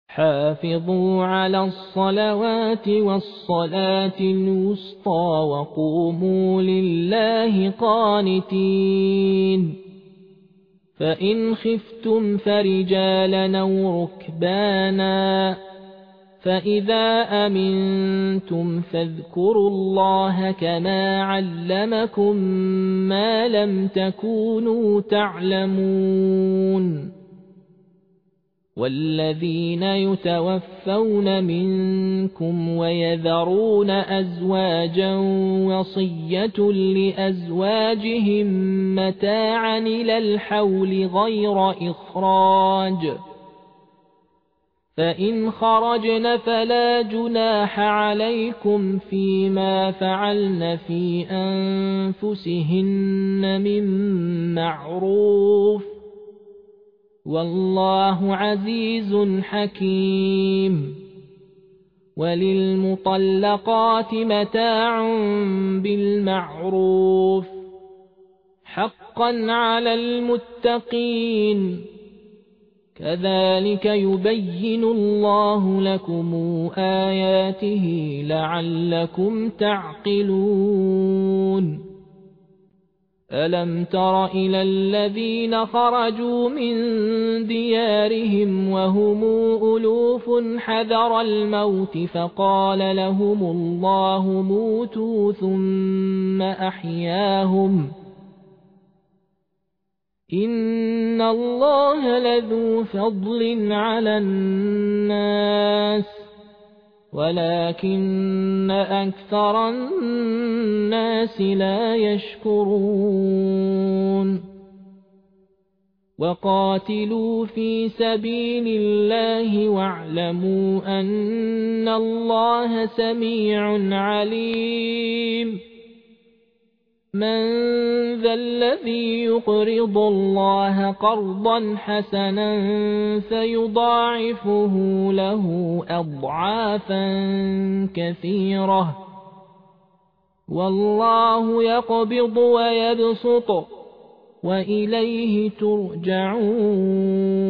حافظوا على الصلوات والصلاة الوسطى وقوموا لله قانتين فإن خفتم فرجالا أو ركبانا فإذا أمنتم فاذكروا الله كما علمكم ما لم تكونوا تعلمون والذين يتوفون منكم ويذرون أزواجا وصية لأزواجهم متاعا إلى الحول غير إخراج فإن خرجن فلا جناح عليكم فيما فعلن في أنفسهن من معروف والله عزيز حكيم وللمطلقات متاع بالمعروف حقا على المتقين كذلك يبين الله لكم آياته لعلكم تعقلون ألم تر إلى الذين خرجوا من ديارهم وهم ألوف حذر الموت فقال لهم الله موتوا ثم أحياهم إن الله لذو فضل على الناس ولكن أكثر الناس لا يشكرون وقاتلوا في سبيل الله واعلموا أن الله سميع عليم من ذا الذي يقرض الله قرضا حسنا فيضاعفه له أضعافا كثيرة والله يقبض ويبسط وإليه ترجعون